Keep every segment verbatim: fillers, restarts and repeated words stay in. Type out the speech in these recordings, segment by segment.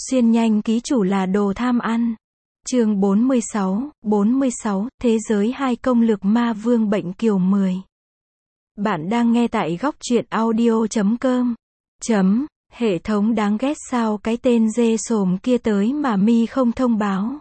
Xuyên nhanh ký chủ là đồ tham ăn. Chương bốn mươi sáu, bốn mươi sáu, Thế giới hai công lược ma vương bệnh kiều mười. Bạn đang nghe tại góc truyện audio chấm com. Chấm, hệ thống đáng ghét sao cái tên dê sồm kia tới mà mi không thông báo.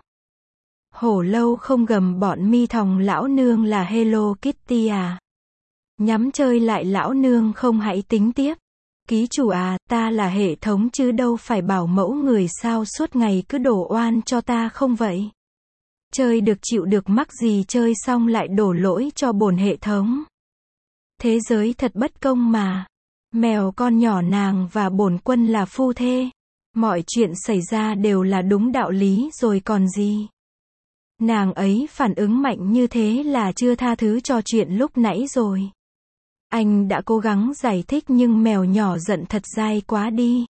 Hổ lâu không gầm bọn mi thòng lão nương là Hello Kitty à. Nhắm chơi lại lão nương không hãy tính tiếp. Ký chủ à, ta là hệ thống chứ đâu phải bảo mẫu người sao suốt ngày cứ đổ oan cho ta không vậy. Chơi được chịu được mắc gì chơi xong lại đổ lỗi cho bổn hệ thống. Thế giới thật bất công mà. Mèo con nhỏ nàng và bổn quân là phu thê. Mọi chuyện xảy ra đều là đúng đạo lý rồi còn gì. Nàng ấy phản ứng mạnh như thế là chưa tha thứ cho chuyện lúc nãy rồi. Anh đã cố gắng giải thích nhưng mèo nhỏ giận thật dai quá đi.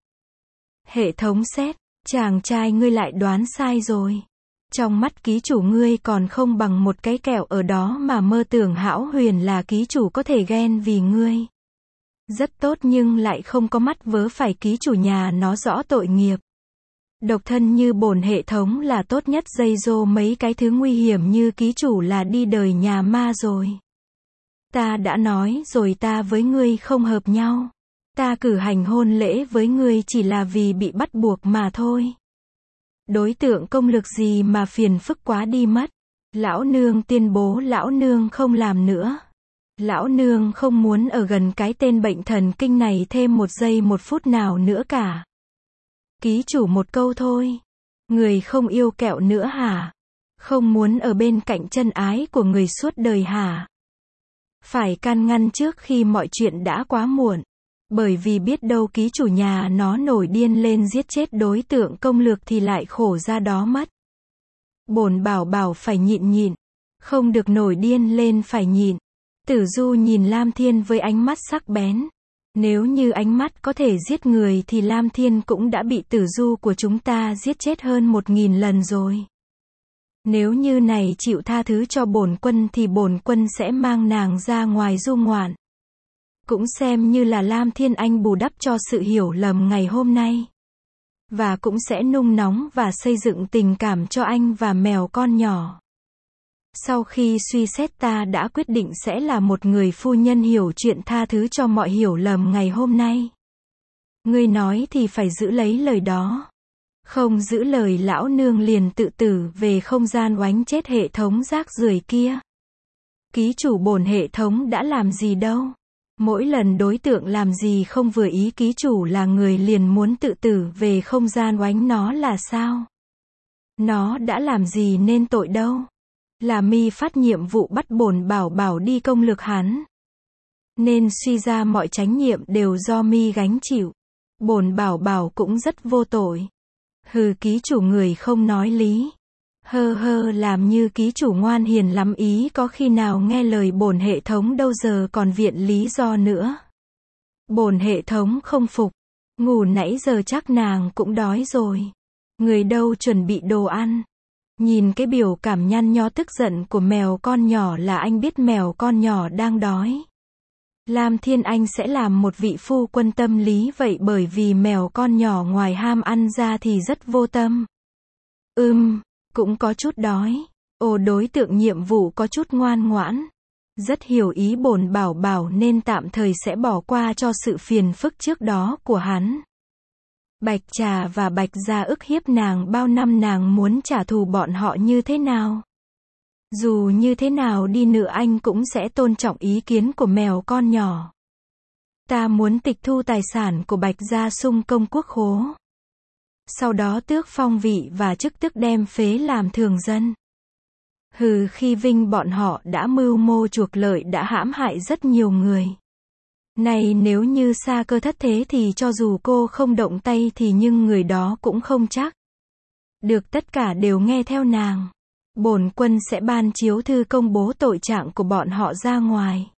Hệ thống xét, chàng trai ngươi lại đoán sai rồi. Trong mắt ký chủ ngươi còn không bằng một cái kẹo ở đó mà mơ tưởng hão huyền là ký chủ có thể ghen vì ngươi. Rất tốt nhưng lại không có mắt vớ phải ký chủ nhà nó rõ tội nghiệp. Độc thân như bổn hệ thống là tốt nhất dây dô mấy cái thứ nguy hiểm như ký chủ là đi đời nhà ma rồi. Ta đã nói rồi ta với ngươi không hợp nhau. Ta cử hành hôn lễ với ngươi chỉ là vì bị bắt buộc mà thôi. Đối tượng công lực gì mà phiền phức quá đi mất. Lão nương tuyên bố lão nương không làm nữa. Lão nương không muốn ở gần cái tên bệnh thần kinh này thêm một giây một phút nào nữa cả. Ký chủ một câu thôi. Người không yêu kẹo nữa hả? Không muốn ở bên cạnh chân ái của người suốt đời hả? Phải can ngăn trước khi mọi chuyện đã quá muộn. Bởi vì biết đâu ký chủ nhà nó nổi điên lên giết chết đối tượng công lược thì lại khổ ra đó mất. Bổn bảo bảo phải nhịn nhịn. Không được nổi điên lên phải nhịn. Tử Du nhìn Lam Thiên với ánh mắt sắc bén. Nếu như ánh mắt có thể giết người thì Lam Thiên cũng đã bị Tử Du của chúng ta giết chết hơn một nghìn lần rồi. Nếu như này chịu tha thứ cho bổn quân thì bổn quân sẽ mang nàng ra ngoài du ngoạn. Cũng xem như là Lam Thiên Anh bù đắp cho sự hiểu lầm ngày hôm nay. Và cũng sẽ nung nóng và xây dựng tình cảm cho anh và mèo con nhỏ. Sau khi suy xét ta đã quyết định sẽ là một người phu nhân hiểu chuyện tha thứ cho mọi hiểu lầm ngày hôm nay. Ngươi nói thì phải giữ lấy lời đó. Không giữ lời lão nương liền tự tử về không gian oánh chết hệ thống rác rưởi kia. Ký chủ bổn hệ thống đã làm gì đâu. Mỗi lần đối tượng làm gì không vừa ý ký chủ là người liền muốn tự tử về không gian oánh nó là sao? Nó đã làm gì nên tội đâu. Là mi phát nhiệm vụ bắt bổn bảo bảo đi công lược hắn. Nên suy ra mọi trách nhiệm đều do mi gánh chịu. Bổn bảo bảo cũng rất vô tội. Hừ ký chủ người không nói lý. Hơ hơ làm như ký chủ ngoan hiền lắm ý có khi nào nghe lời bổn hệ thống đâu giờ còn viện lý do nữa. Bổn hệ thống không phục. Ngủ nãy giờ chắc nàng cũng đói rồi. Người đâu chuẩn bị đồ ăn. Nhìn cái biểu cảm nhăn nhó tức giận của mèo con nhỏ là anh biết mèo con nhỏ đang đói. Lam Thiên Anh sẽ làm một vị phu quân tâm lý vậy bởi vì mèo con nhỏ ngoài ham ăn ra thì rất vô tâm. Ừm, cũng có chút đói. Ồ đối tượng nhiệm vụ có chút ngoan ngoãn. Rất hiểu ý bổn bảo bảo nên tạm thời sẽ bỏ qua cho sự phiền phức trước đó của hắn. Bạch Trà và Bạch Gia ức hiếp nàng bao năm nàng muốn trả thù bọn họ như thế nào? Dù như thế nào đi nữa anh cũng sẽ tôn trọng ý kiến của mèo con nhỏ. Ta muốn tịch thu tài sản của Bạch Gia xung công quốc khố. Sau đó tước phong vị và chức tước đem phế làm thường dân. Hừ khi vinh bọn họ đã mưu mô chuộc lợi đã hãm hại rất nhiều người. Này nếu như Sa Cơ thất thế thì cho dù cô không động tay thì nhưng người đó cũng không chắc. Được tất cả đều nghe theo nàng. Bổn quân sẽ ban chiếu thư công bố tội trạng của bọn họ ra ngoài.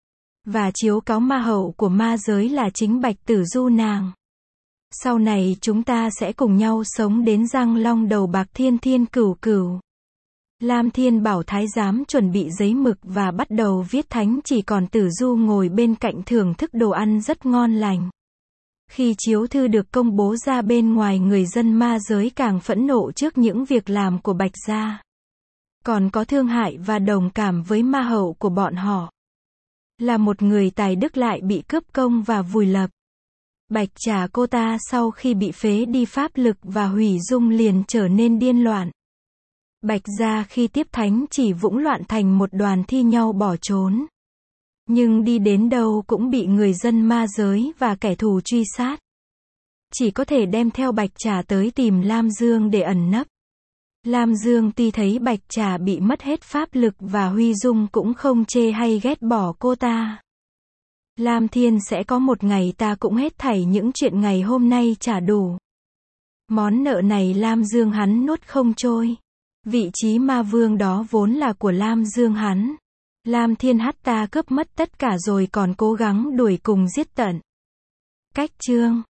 Và chiếu cáo ma hậu của ma giới là chính Bạch Tử Du nàng. Sau này chúng ta sẽ cùng nhau sống đến răng long đầu bạc thiên thiên cửu cửu. Lam Thiên bảo thái giám chuẩn bị giấy mực và bắt đầu viết thánh chỉ còn Tử Du ngồi bên cạnh thưởng thức đồ ăn rất ngon lành. Khi chiếu thư được công bố ra bên ngoài, người dân ma giới càng phẫn nộ trước những việc làm của Bạch Gia. Còn có thương hại và đồng cảm với ma hậu của bọn họ. Là một người tài đức lại bị cướp công và vùi lập. Bạch Trà cô ta sau khi bị phế đi pháp lực và hủy dung liền trở nên điên loạn. Bạch Gia khi tiếp thánh chỉ vũng loạn thành một đoàn thi nhau bỏ trốn. Nhưng đi đến đâu cũng bị người dân ma giới và kẻ thù truy sát. Chỉ có thể đem theo Bạch Trà tới tìm Lam Dương để ẩn nấp. Lam Dương tuy thấy Bạch Trà bị mất hết pháp lực và huy dung cũng không chê hay ghét bỏ cô ta. Lam Thiên sẽ có một ngày ta cũng hết thảy những chuyện ngày hôm nay trả đủ. Món nợ này Lam Dương hắn nuốt không trôi. Vị trí ma vương đó vốn là của Lam Dương hắn. Lam Thiên hắt ta cướp mất tất cả rồi còn cố gắng đuổi cùng giết tận. Cách chương